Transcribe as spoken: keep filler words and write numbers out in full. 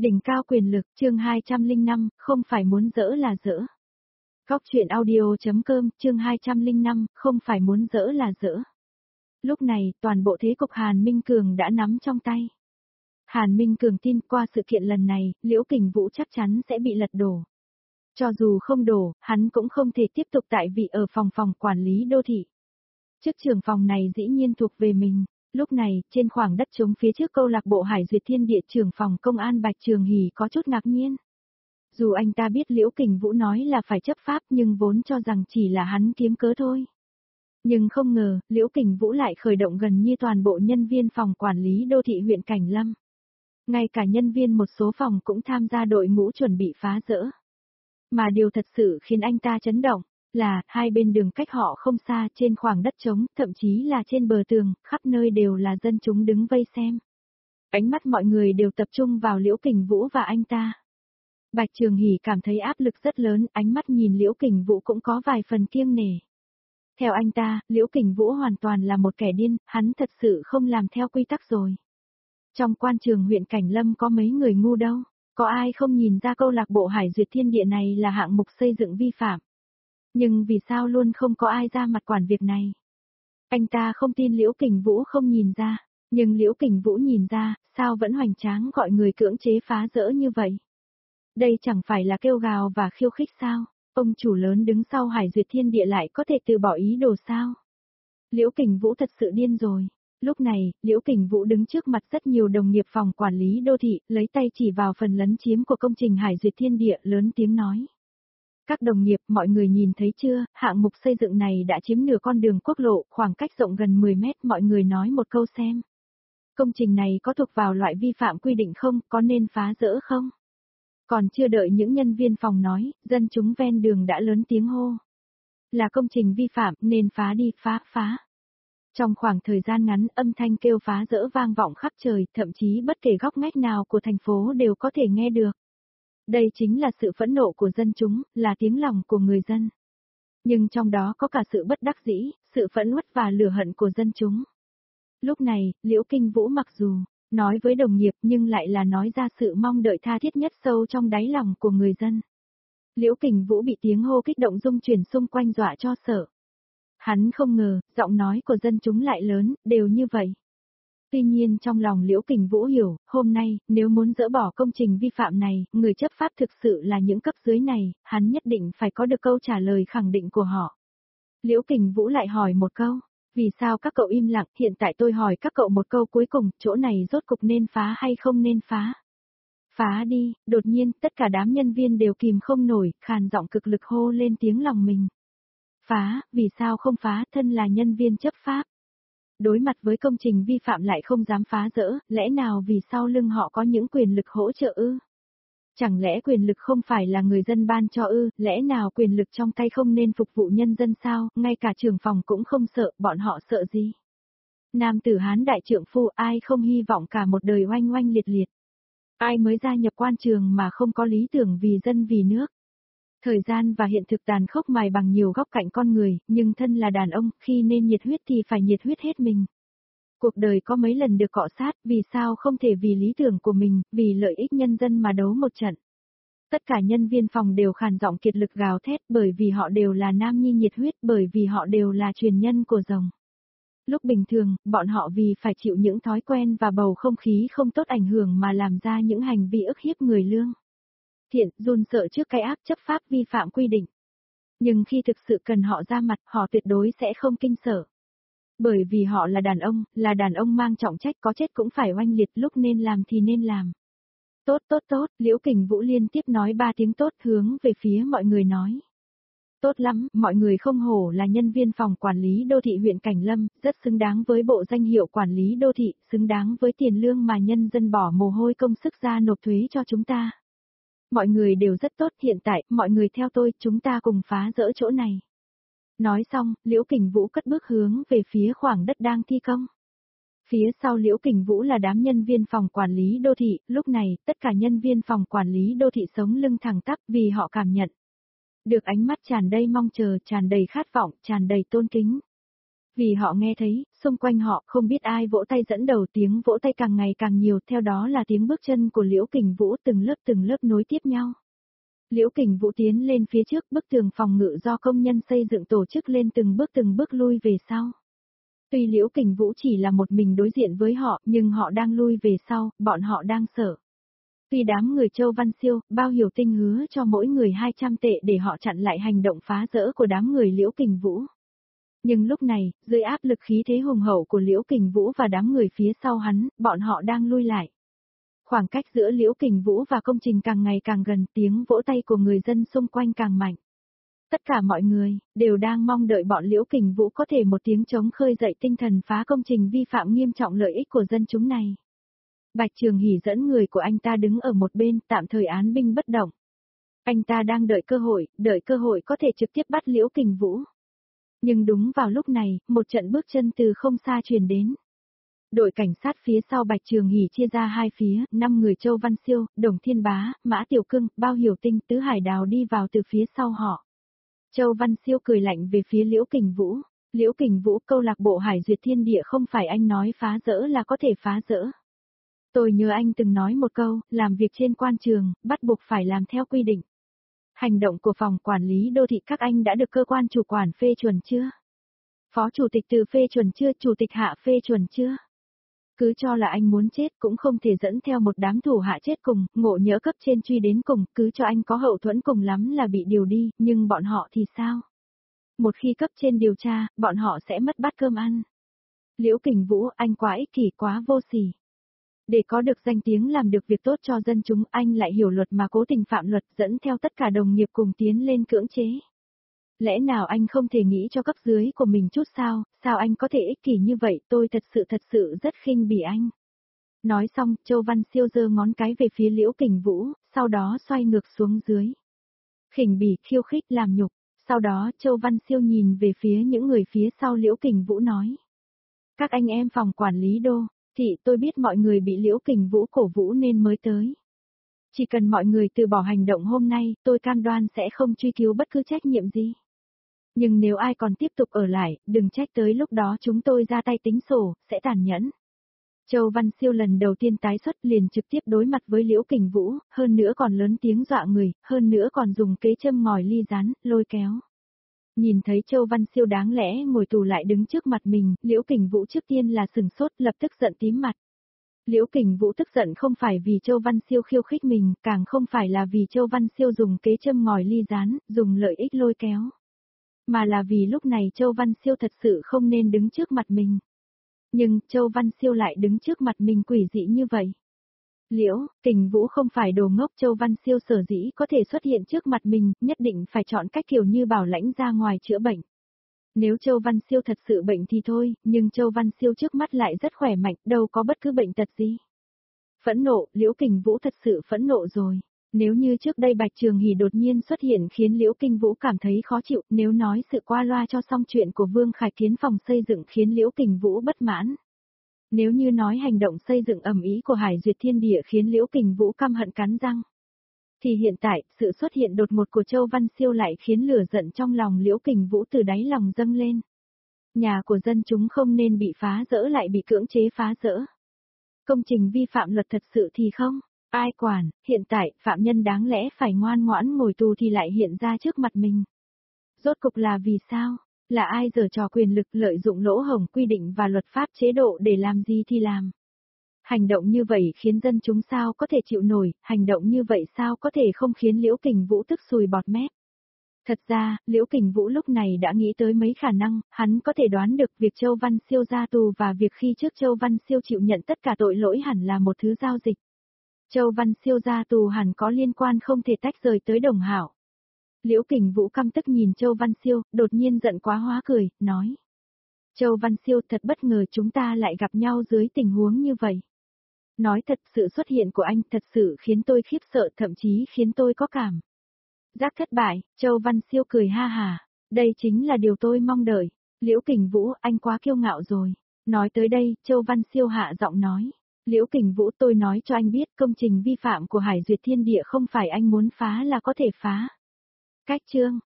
Đỉnh cao quyền lực, chương hai trăm lẻ năm, không phải muốn dỡ là dỡ. Góc truyện audio.com, chương hai trăm lẻ năm, không phải muốn dỡ là dỡ. Lúc này, toàn bộ thế cục Hàn Minh Cường đã nắm trong tay. Hàn Minh Cường tin qua sự kiện lần này, Liễu Kình Vũ chắc chắn sẽ bị lật đổ. Cho dù không đổ, hắn cũng không thể tiếp tục tại vị ở phòng phòng quản lý đô thị. Chức trưởng phòng này dĩ nhiên thuộc về mình. Lúc này, trên khoảng đất trống phía trước câu lạc bộ Hải Duyệt Thiên Địa trưởng phòng công an Bạch Trường Hỷ có chút ngạc nhiên. Dù anh ta biết Liễu Kình Vũ nói là phải chấp pháp nhưng vốn cho rằng chỉ là hắn kiếm cớ thôi. Nhưng không ngờ, Liễu Kình Vũ lại khởi động gần như toàn bộ nhân viên phòng quản lý đô thị huyện Cảnh Lâm. Ngay cả nhân viên một số phòng cũng tham gia đội ngũ chuẩn bị phá rỡ. Mà điều thật sự khiến anh ta chấn động là, hai bên đường cách họ không xa trên khoảng đất trống, thậm chí là trên bờ tường, khắp nơi đều là dân chúng đứng vây xem. Ánh mắt mọi người đều tập trung vào Liễu Kình Vũ và anh ta. Bạch Trường Hỷ cảm thấy áp lực rất lớn, ánh mắt nhìn Liễu Kình Vũ cũng có vài phần kiêng nể. Theo anh ta, Liễu Kình Vũ hoàn toàn là một kẻ điên, hắn thật sự không làm theo quy tắc rồi. Trong quan trường huyện Cảnh Lâm có mấy người ngu đâu, có ai không nhìn ra câu lạc bộ Hải Duyệt Thiên Địa này là hạng mục xây dựng vi phạm. Nhưng vì sao luôn không có ai ra mặt quản việc này? Anh ta không tin Liễu Kình Vũ không nhìn ra, nhưng Liễu Kình Vũ nhìn ra, sao vẫn hoành tráng gọi người cưỡng chế phá rỡ như vậy? Đây chẳng phải là kêu gào và khiêu khích sao? Ông chủ lớn đứng sau Hải Duyệt Thiên Địa lại có thể từ bỏ ý đồ sao? Liễu Kình Vũ thật sự điên rồi. Lúc này, Liễu Kình Vũ đứng trước mặt rất nhiều đồng nghiệp phòng quản lý đô thị, lấy tay chỉ vào phần lấn chiếm của công trình Hải Duyệt Thiên Địa, lớn tiếng nói. Các đồng nghiệp, mọi người nhìn thấy chưa, hạng mục xây dựng này đã chiếm nửa con đường quốc lộ, khoảng cách rộng gần mười mét, mọi người nói một câu xem. Công trình này có thuộc vào loại vi phạm quy định không, có nên phá rỡ không? Còn chưa đợi những nhân viên phòng nói, dân chúng ven đường đã lớn tiếng hô. Là công trình vi phạm, nên phá đi, phá, phá. Trong khoảng thời gian ngắn, âm thanh kêu phá rỡ vang vọng khắp trời, thậm chí bất kể góc ngách nào của thành phố đều có thể nghe được. Đây chính là sự phẫn nộ của dân chúng, là tiếng lòng của người dân. Nhưng trong đó có cả sự bất đắc dĩ, sự phẫn uất và lửa hận của dân chúng. Lúc này, Liễu Kình Vũ mặc dù nói với đồng nghiệp nhưng lại là nói ra sự mong đợi tha thiết nhất sâu trong đáy lòng của người dân. Liễu Kình Vũ bị tiếng hô kích động rung chuyển xung quanh dọa cho sợ. Hắn không ngờ, giọng nói của dân chúng lại lớn, đều như vậy. Tuy nhiên trong lòng Liễu Kình Vũ hiểu, hôm nay, nếu muốn dỡ bỏ công trình vi phạm này, người chấp pháp thực sự là những cấp dưới này, hắn nhất định phải có được câu trả lời khẳng định của họ. Liễu Kình Vũ lại hỏi một câu, vì sao các cậu im lặng, hiện tại tôi hỏi các cậu một câu cuối cùng, chỗ này rốt cục nên phá hay không nên phá? Phá đi, đột nhiên, tất cả đám nhân viên đều kìm không nổi, khàn giọng cực lực hô lên tiếng lòng mình. Phá, vì sao không phá, thân là nhân viên chấp pháp. Đối mặt với công trình vi phạm lại không dám phá rỡ, lẽ nào vì sau lưng họ có những quyền lực hỗ trợ ư? Chẳng lẽ quyền lực không phải là người dân ban cho ư, lẽ nào quyền lực trong tay không nên phục vụ nhân dân sao, ngay cả trưởng phòng cũng không sợ, bọn họ sợ gì? Nam tử Hán đại trượng phu, ai không hy vọng cả một đời oanh oanh liệt liệt? Ai mới gia nhập quan trường mà không có lý tưởng vì dân vì nước? Thời gian và hiện thực tàn khốc mài bằng nhiều góc cạnh con người, nhưng thân là đàn ông, khi nên nhiệt huyết thì phải nhiệt huyết hết mình. Cuộc đời có mấy lần được cọ sát, vì sao không thể vì lý tưởng của mình, vì lợi ích nhân dân mà đấu một trận. Tất cả nhân viên phòng đều khàn giọng kiệt lực gào thét bởi vì họ đều là nam nhi nhiệt huyết, bởi vì họ đều là truyền nhân của rồng. Lúc bình thường, bọn họ vì phải chịu những thói quen và bầu không khí không tốt ảnh hưởng mà làm ra những hành vi ức hiếp người lương thiện, run sợ trước cái áp chấp pháp vi phạm quy định. Nhưng khi thực sự cần họ ra mặt, họ tuyệt đối sẽ không kinh sợ. Bởi vì họ là đàn ông, là đàn ông mang trọng trách, có chết cũng phải oanh liệt, lúc nên làm thì nên làm. Tốt tốt tốt, Liễu Kình Vũ liên tiếp nói ba tiếng tốt hướng về phía mọi người nói. Tốt lắm, mọi người không hổ là nhân viên phòng quản lý đô thị huyện Cảnh Lâm, rất xứng đáng với bộ danh hiệu quản lý đô thị, xứng đáng với tiền lương mà nhân dân bỏ mồ hôi công sức ra nộp thuế cho chúng ta. Mọi người đều rất tốt, hiện tại, mọi người theo tôi, chúng ta cùng phá rỡ chỗ này. Nói xong, Liễu Kình Vũ cất bước hướng về phía khoảng đất đang thi công. Phía sau Liễu Kình Vũ là đám nhân viên phòng quản lý đô thị, lúc này, tất cả nhân viên phòng quản lý đô thị sống lưng thẳng tắp vì họ cảm nhận được ánh mắt tràn đầy mong chờ, tràn đầy khát vọng, tràn đầy tôn kính. Vì họ nghe thấy, xung quanh họ không biết ai vỗ tay dẫn đầu, tiếng vỗ tay càng ngày càng nhiều, theo đó là tiếng bước chân của Liễu Kình Vũ từng lớp từng lớp nối tiếp nhau. Liễu Kình Vũ tiến lên phía trước, bức tường phòng ngự do công nhân xây dựng tổ chức lên từng bước từng bước lui về sau. Tuy Liễu Kình Vũ chỉ là một mình đối diện với họ, nhưng họ đang lui về sau, bọn họ đang sợ. Tuy đám người Châu Văn Siêu, Bao Hiểu Tinh hứa cho mỗi người hai trăm tệ để họ chặn lại hành động phá rỡ của đám người Liễu Kình Vũ. Nhưng lúc này, dưới áp lực khí thế hùng hậu của Liễu Kình Vũ và đám người phía sau hắn, bọn họ đang lui lại. Khoảng cách giữa Liễu Kình Vũ và công trình càng ngày càng gần, tiếng vỗ tay của người dân xung quanh càng mạnh. Tất cả mọi người, đều đang mong đợi bọn Liễu Kình Vũ có thể một tiếng chống khơi dậy tinh thần phá công trình vi phạm nghiêm trọng lợi ích của dân chúng này. Bạch Trường Hỷ dẫn người của anh ta đứng ở một bên, tạm thời án binh bất động. Anh ta đang đợi cơ hội, đợi cơ hội có thể trực tiếp bắt Liễu Kình Vũ. Nhưng đúng vào lúc này, một trận bước chân từ không xa truyền đến. Đội cảnh sát phía sau Bạch Trường Hỷ chia ra hai phía, năm người Châu Văn Siêu, Đồng Thiên Bá, Mã Tiểu Cương, Bao Hiểu Tinh, Tứ Hải Đào đi vào từ phía sau họ. Châu Văn Siêu cười lạnh về phía Liễu Kình Vũ. Liễu Kình Vũ, câu lạc bộ Hải Duyệt Thiên Địa không phải anh nói phá rỡ là có thể phá rỡ. Tôi nhớ anh từng nói một câu, làm việc trên quan trường, bắt buộc phải làm theo quy định. Hành động của phòng quản lý đô thị các anh đã được cơ quan chủ quản phê chuẩn chưa? Phó chủ tịch Từ phê chuẩn chưa? Chủ tịch Hạ phê chuẩn chưa? Cứ cho là anh muốn chết cũng không thể dẫn theo một đám thủ hạ chết cùng, ngộ nhỡ cấp trên truy đến cùng, cứ cho anh có hậu thuẫn cùng lắm là bị điều đi, nhưng bọn họ thì sao? Một khi cấp trên điều tra, bọn họ sẽ mất bát cơm ăn. Liễu Kình Vũ, anh quá ích kỷ, quá vô sỉ. Để có được danh tiếng làm được việc tốt cho dân chúng, anh lại hiểu luật mà cố tình phạm luật, dẫn theo tất cả đồng nghiệp cùng tiến lên cưỡng chế. Lẽ nào anh không thể nghĩ cho cấp dưới của mình chút sao, sao anh có thể ích kỷ như vậy, tôi thật sự thật sự rất khinh bỉ anh. Nói xong, Châu Văn Siêu giơ ngón cái về phía Liễu Kình Vũ, sau đó xoay ngược xuống dưới. Khinh bỉ, khiêu khích, làm nhục, sau đó Châu Văn Siêu nhìn về phía những người phía sau Liễu Kình Vũ nói. Các anh em phòng quản lý đô, thị tôi biết mọi người bị Liễu Kình Vũ cổ vũ nên mới tới. Chỉ cần mọi người từ bỏ hành động hôm nay, tôi cam đoan sẽ không truy cứu bất cứ trách nhiệm gì. Nhưng nếu ai còn tiếp tục ở lại, đừng trách tới lúc đó chúng tôi ra tay tính sổ, sẽ tàn nhẫn. Châu Văn Siêu lần đầu tiên tái xuất liền trực tiếp đối mặt với Liễu Kình Vũ, hơn nữa còn lớn tiếng dọa người, hơn nữa còn dùng kế châm ngòi ly rán, lôi kéo. Nhìn thấy Châu Văn Siêu đáng lẽ ngồi tù lại đứng trước mặt mình, Liễu Kình Vũ trước tiên là sừng sốt, lập tức giận tím mặt. Liễu Kình Vũ tức giận không phải vì Châu Văn Siêu khiêu khích mình, càng không phải là vì Châu Văn Siêu dùng kế châm ngòi ly rán, dùng lợi ích lôi kéo. Mà là vì lúc này Châu Văn Siêu thật sự không nên đứng trước mặt mình. Nhưng, Châu Văn Siêu lại đứng trước mặt mình quỷ dị như vậy. Liễu Kình Vũ không phải đồ ngốc, Châu Văn Siêu sở dĩ có thể xuất hiện trước mặt mình, nhất định phải chọn cách kiểu như bảo lãnh ra ngoài chữa bệnh. Nếu Châu Văn Siêu thật sự bệnh thì thôi, nhưng Châu Văn Siêu trước mắt lại rất khỏe mạnh, đâu có bất cứ bệnh tật gì. Phẫn nộ, Liễu Kình Vũ thật sự phẫn nộ rồi. Nếu như trước đây Bạch Trường Hỷ đột nhiên xuất hiện khiến Liễu Kình Vũ cảm thấy khó chịu, nếu nói sự qua loa cho xong chuyện của Vương Khải Kiến phòng xây dựng khiến Liễu Kình Vũ bất mãn. Nếu như nói hành động xây dựng ầm ĩ của Hải Duyệt Thiên Địa khiến Liễu Kình Vũ căm hận cắn răng. Thì hiện tại, sự xuất hiện đột ngột của Châu Văn Siêu lại khiến lửa giận trong lòng Liễu Kình Vũ từ đáy lòng dâng lên. Nhà của dân chúng không nên bị phá rỡ lại bị cưỡng chế phá rỡ. Công trình vi phạm luật thật sự thì không, ai quản, hiện tại, phạm nhân đáng lẽ phải ngoan ngoãn ngồi tù thì lại hiện ra trước mặt mình. Rốt cục là vì sao? Là ai giở trò quyền lực lợi dụng lỗ hổng quy định và luật pháp chế độ để làm gì thì làm. Hành động như vậy khiến dân chúng sao có thể chịu nổi, hành động như vậy sao có thể không khiến Liễu Kình Vũ tức sùi bọt mép. Thật ra, Liễu Kình Vũ lúc này đã nghĩ tới mấy khả năng, hắn có thể đoán được việc Châu Văn Siêu ra tù và việc khi trước Châu Văn Siêu chịu nhận tất cả tội lỗi hẳn là một thứ giao dịch. Châu Văn Siêu ra tù hẳn có liên quan không thể tách rời tới Đồng Hảo. Liễu Kình Vũ căm tức nhìn Châu Văn Siêu, đột nhiên giận quá hóa cười, nói. Châu Văn Siêu, thật bất ngờ chúng ta lại gặp nhau dưới tình huống như vậy. Nói thật, sự xuất hiện của anh thật sự khiến tôi khiếp sợ, thậm chí khiến tôi có cảm giác thất bại. Châu Văn Siêu cười ha hà, đây chính là điều tôi mong đợi. Liễu Kình Vũ, anh quá kiêu ngạo rồi. Nói tới đây, Châu Văn Siêu hạ giọng nói. Liễu Kình Vũ, tôi nói cho anh biết công trình vi phạm của Hải Duyệt Thiên Địa không phải anh muốn phá là có thể phá. Cách chương